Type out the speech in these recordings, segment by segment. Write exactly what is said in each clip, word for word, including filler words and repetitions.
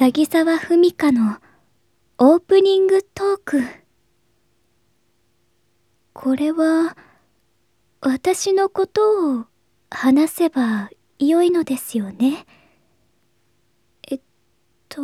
詐欺沢文香のオープニングトーク。これは私のことを話せばよいのですよね。えっと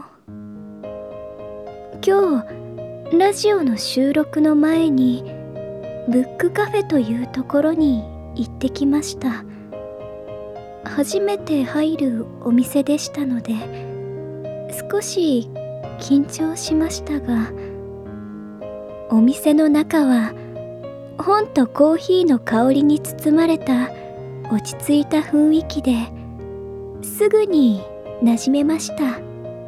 今日ラジオの収録の前にブックカフェというところに行ってきました。初めて入るお店でしたので少し緊張しましたが、お店の中は本とコーヒーの香りに包まれた落ち着いた雰囲気ですぐに馴染めました。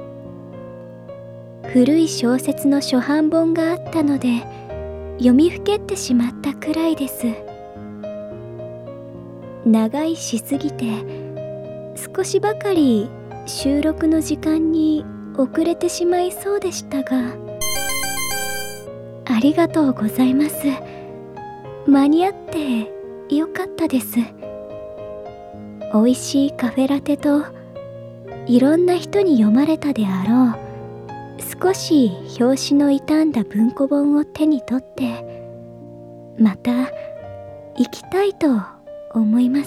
古い小説の初版本があったので読みふけってしまったくらいです。長いしすぎて少しばかり収録の時間に遅れてしまいそうでしたが、ありがとうございます。間に合ってよかったです。美味しいカフェラテといろんな人に読まれたであろう少し表紙の傷んだ文庫本を手に取ってまた行きたいと思います。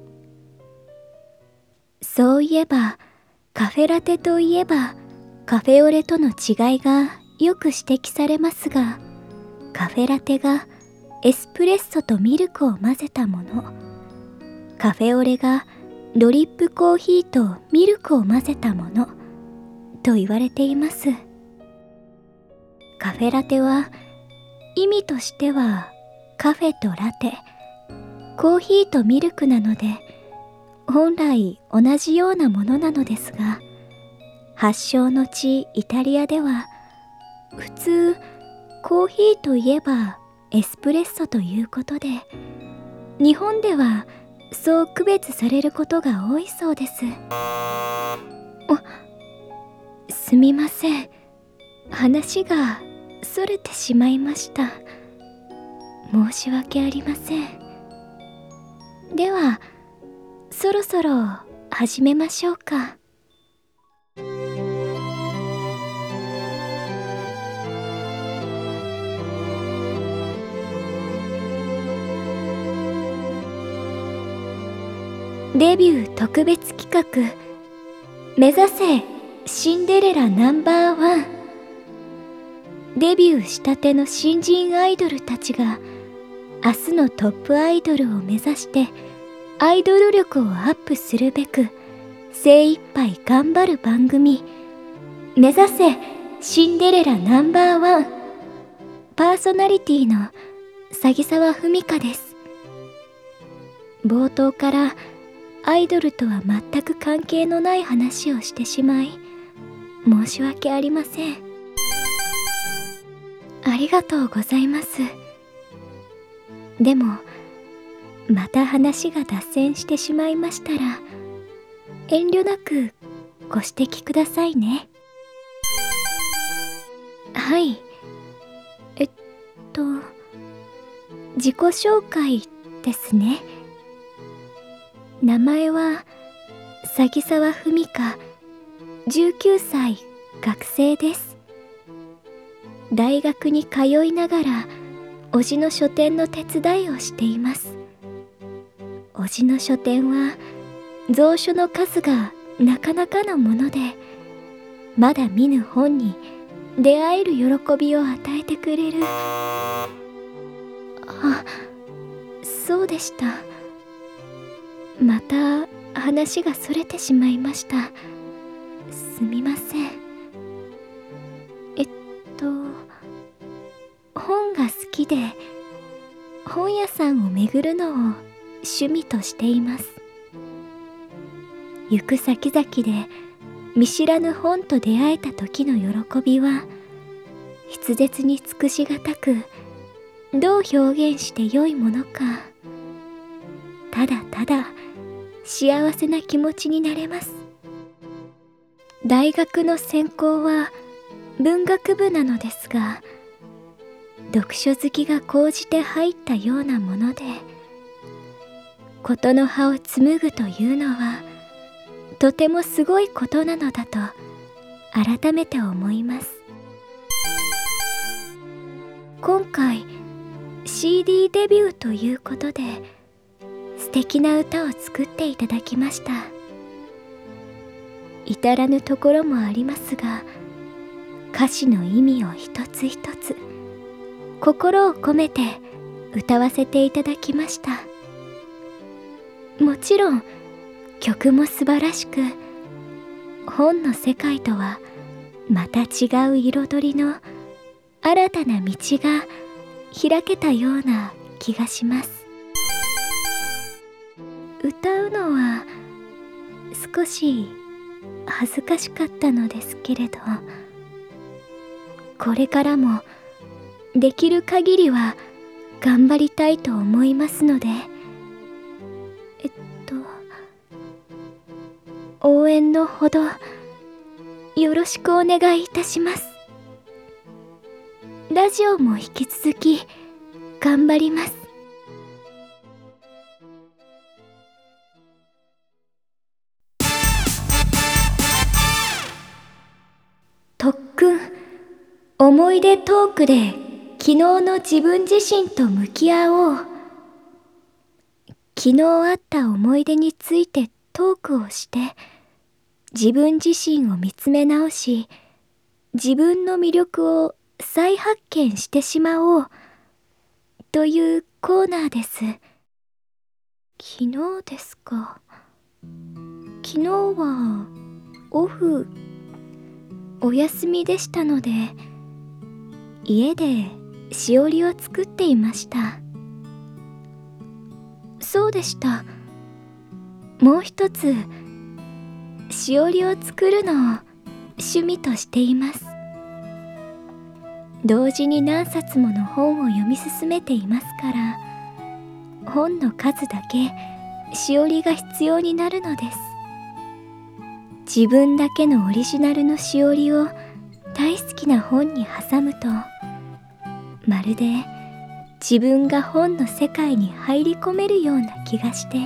そういえばカフェラテといえばカフェオレとの違いがよく指摘されますが、カフェラテがエスプレッソとミルクを混ぜたもの、カフェオレがドリップコーヒーとミルクを混ぜたものと言われています。カフェラテは意味としてはカフェとラテ、コーヒーとミルクなので本来同じようなものなのですが、発祥の地イタリアでは普通コーヒーといえばエスプレッソということで、日本ではそう区別されることが多いそうです。あ、すみません、話がそれてしまいました。申し訳ありません。ではそろそろ始めましょうか。デビュー特別企画、目指せシンデレラナンバーワン。デビューしたての新人アイドルたちが明日のトップアイドルを目指してアイドル力をアップするべく精一杯頑張る番組、目指せシンデレラナンバーワン。パーソナリティの詐欺沢文香です。冒頭からアイドルとは全く関係のない話をしてしまい申し訳ありません。ありがとうございます。でもまた話が脱線してしまいましたら遠慮なくご指摘くださいね。はい、えっと自己紹介ですね。名前は詐欺沢文香、じゅうきゅうさい、学生です。大学に通いながら叔父の書店の手伝いをしています。叔父の書店は蔵書の数がなかなかのもので、まだ見ぬ本に出会える喜びを与えてくれる。あ、そうでした。また話がそれてしまいました。すみません。えっと本が好きで本屋さんを巡るのを趣味としています。行く先々で見知らぬ本と出会えた時の喜びは筆舌に尽くしがたく、どう表現してよいものか、ただただ幸せな気持ちになれます。大学の専攻は文学部なのですが、読書好きが高じて入ったようなもので、ことの葉を紡ぐというのはとてもすごいことなのだと改めて思います。今回 シーディー デビューということで素敵な歌を作っていただきました。至らぬところもありますが、歌詞の意味を一つ一つ心を込めて歌わせていただきました。もちろん曲も素晴らしく、本の世界とはまた違う彩りの新たな道が開けたような気がします。歌うのは少し恥ずかしかったのですけれど、これからもできる限りは頑張りたいと思いますので、えっと応援のほどよろしくお願いいたします。ラジオも引き続き頑張ります。特訓思い出トークで昨日の自分自身と向き合おう。昨日あった思い出についてトークをして自分自身を見つめ直し、自分の魅力を再発見してしまおうというコーナーです。昨日ですか。昨日はオフお休みでしたので、家でしおりを作っていました。そうでした。もう一つしおりを作るのを趣味としています。同時に何冊もの本を読み進めていますから、本の数だけしおりが必要になるのです。自分だけのオリジナルのしおりを大好きな本に挟むと、まるで自分が本の世界に入り込めるような気がして、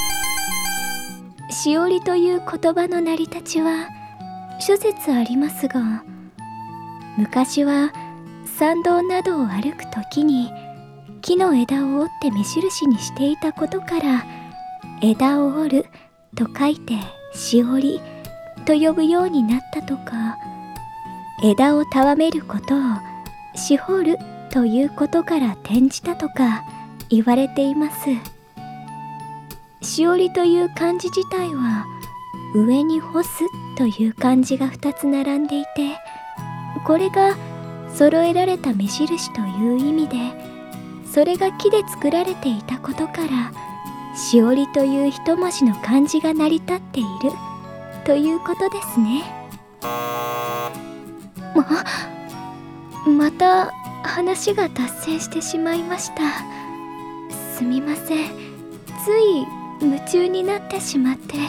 しおりという言葉の成り立ちは諸説ありますが、昔は山道などを歩くときに木の枝を折って目印にしていたことから、枝を折ると書いてしおりと呼ぶようになったとか、枝をたわめることをしほるということから転じたとか言われています。しおりという漢字自体は上に干すという漢字がふたつ並んでいて、これが揃えられた目印という意味で、それが木で作られていたことからしおりという一文字の漢字が成り立っているということですね。ま、また話が脱線してしまいました。すみません。つい夢中になってしまって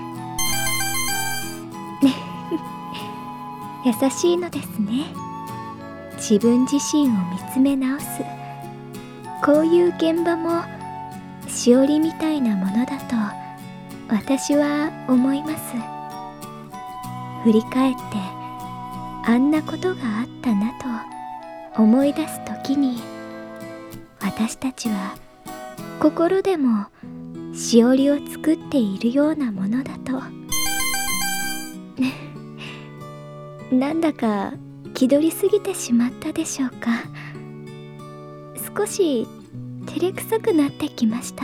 優しいのですね。自分自身を見つめ直す、こういう現場もしおりみたいなものだと私は思います。振り返ってあんなことがあったなと思い出すときに、私たちは心でもしおりを作っているようなものだとなんだか気取りすぎてしまったでしょうか。少し照れくさくなってきました。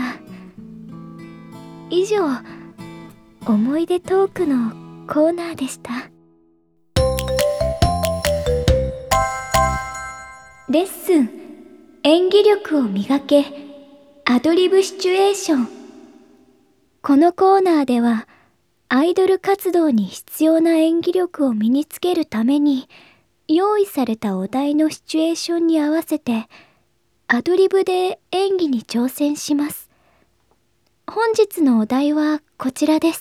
以上、思い出トークのコーナーでした。レッスン演技力を磨けアドリブシチュエーション。このコーナーではアイドル活動に必要な演技力を身につけるために用意されたお題のシチュエーションに合わせてアドリブで演技に挑戦します。本日のお題はこちらです。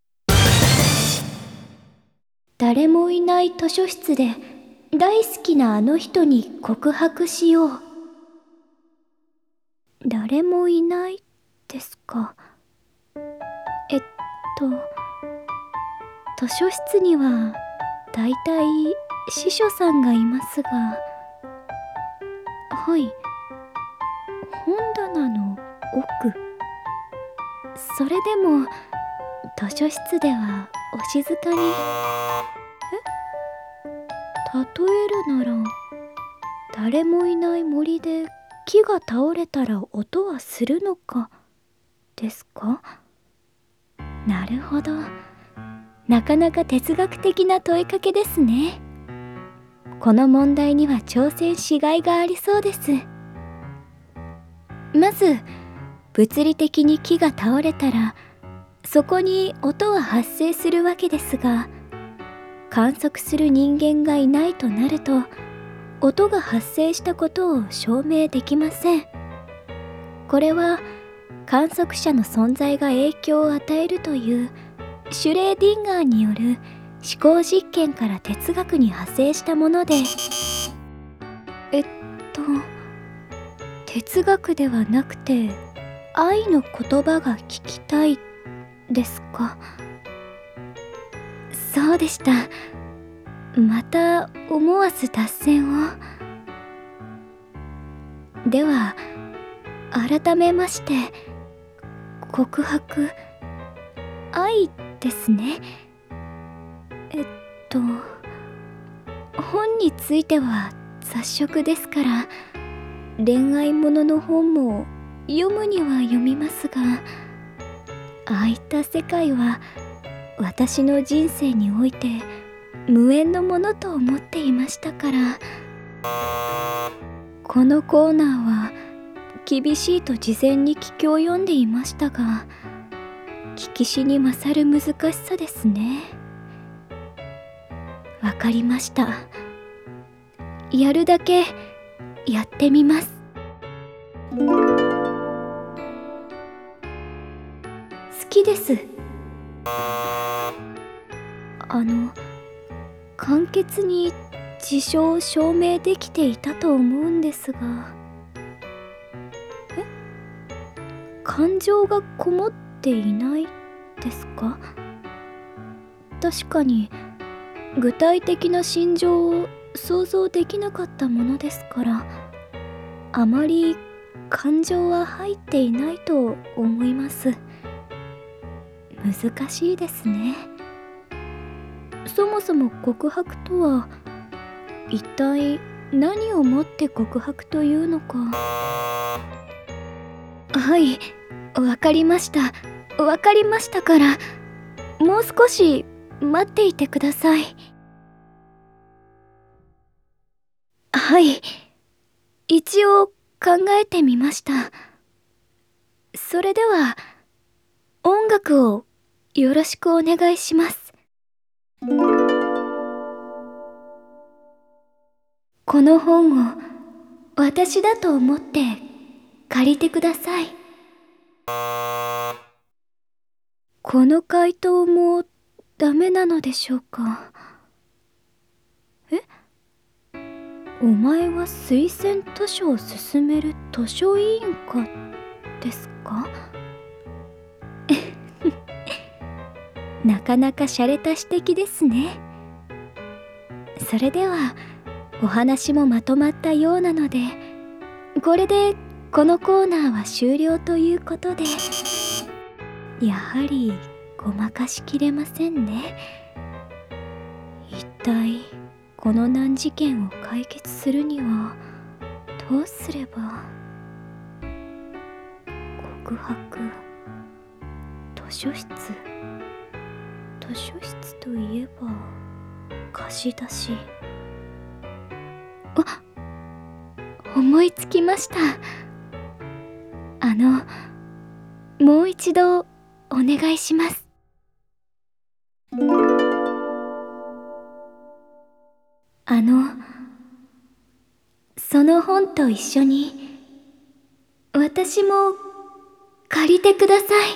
誰もいない図書室で大好きなあの人に告白しよう。誰もいないですか。えっと図書室にはだいたい司書さんがいますが。はい、本棚の奥。それでも図書室ではお静かに。え例えるなら、誰もいない森で木が倒れたら音はするのかですか？なるほど。なかなか哲学的な問いかけですね。この問題には挑戦しがいがありそうです。まず物理的に木が倒れたらそこに音は発生するわけですが、観測する人間がいないとなると音が発生したことを証明できません。これは観測者の存在が影響を与えるというシュレーディンガーによる思考実験から哲学に派生したもので、えっと哲学ではなくて愛の言葉が聞きたいですか？そうでした。また思わず脱線を。では改めまして、告白、愛ですね。えっと本については雑食ですから、恋愛ものの本も読むには読みますが、ああいった世界は私の人生において無縁のものと思っていましたから。このコーナーは厳しいと事前に聞き及んでいましたが、聞きしに勝る難しさですね。わかりました。やるだけやってみます。好きです。あの簡潔に事象を証明できていたと思うんですが。え感情がこもっていないですか？確かに具体的な心情を想像できなかったものですから、あまり感情は入っていないと思います。難しいですね。そもそも告白とは一体何をもって告白というのか。はい、わかりました。わかりましたから、もう少し待っていてください。はい、一応考えてみました。それでは音楽をよろしくお願いします。この本を私だと思って借りてください。この回答もダメなのでしょうか。え？お前は推薦図書を勧める図書委員かですか？なかなか洒落た指摘ですね。それではお話もまとまったようなので、これでこのコーナーは終了ということで。やはりごまかしきれませんね。一体この難事件を解決するにはどうすれば。告白、図書室。図書室といえば貸し出し。あ、思いつきました。あのもう一度お願いします。あのその本と一緒に私も借りてください。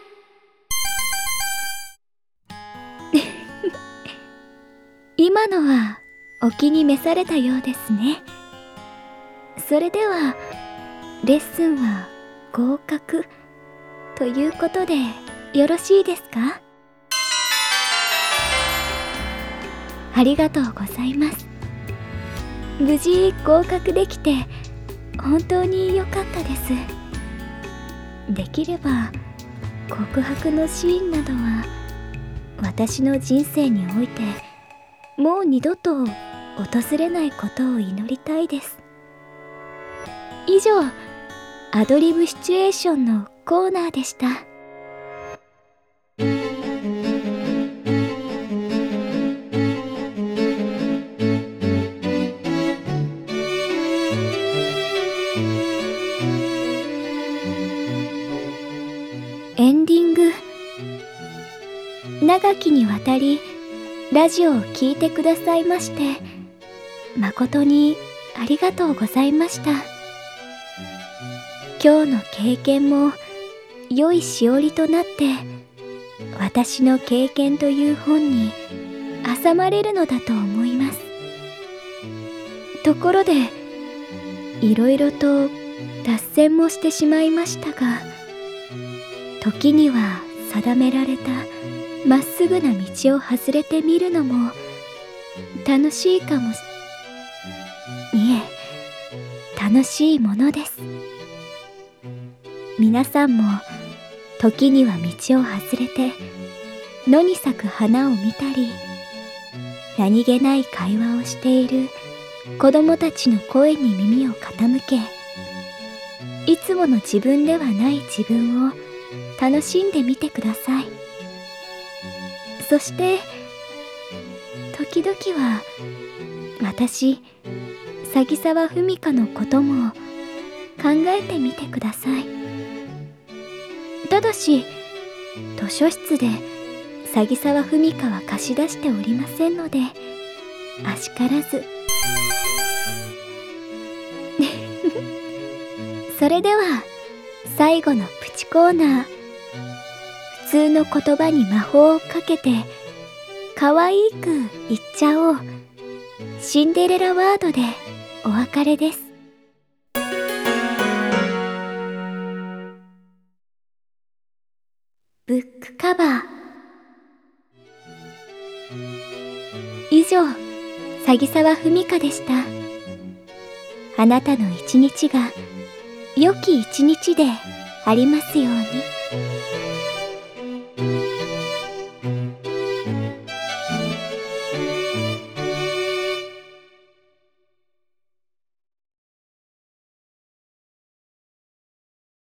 今のはお気に召されたようですね。それではレッスンは合格ということでよろしいですか？ ありがとうございます。無事合格できて本当に良かったです。できれば告白のシーンなどは私の人生においてもう二度と訪れないことを祈りたいです。以上、アドリブシチュエーションのコーナーでした。エンディング。長きにわたりラジオを聴いてくださいまして誠にありがとうございました。今日の経験も良いしおりとなって私の経験という本に挟まれるのだと思います。ところでいろいろと脱線もしてしまいましたが、時には定められたまっすぐな道を外れてみるのも楽しいかもしいえ楽しいものです。皆さんも時には道を外れて野に咲く花を見たり、何気ない会話をしている子供たちの声に耳を傾け、いつもの自分ではない自分を楽しんでみてください。そして時々は私鷺沢文香のことも考えてみてください。ただし図書室で鷺沢文香は貸し出しておりませんので、あしからずそれでは最後のプチコーナー。普通の言葉に魔法をかけて可愛く言っちゃおう。シンデレラワードでお別れです。ブックカバー。以上、鷺沢文香でした。あなたの一日が良き一日でありますように。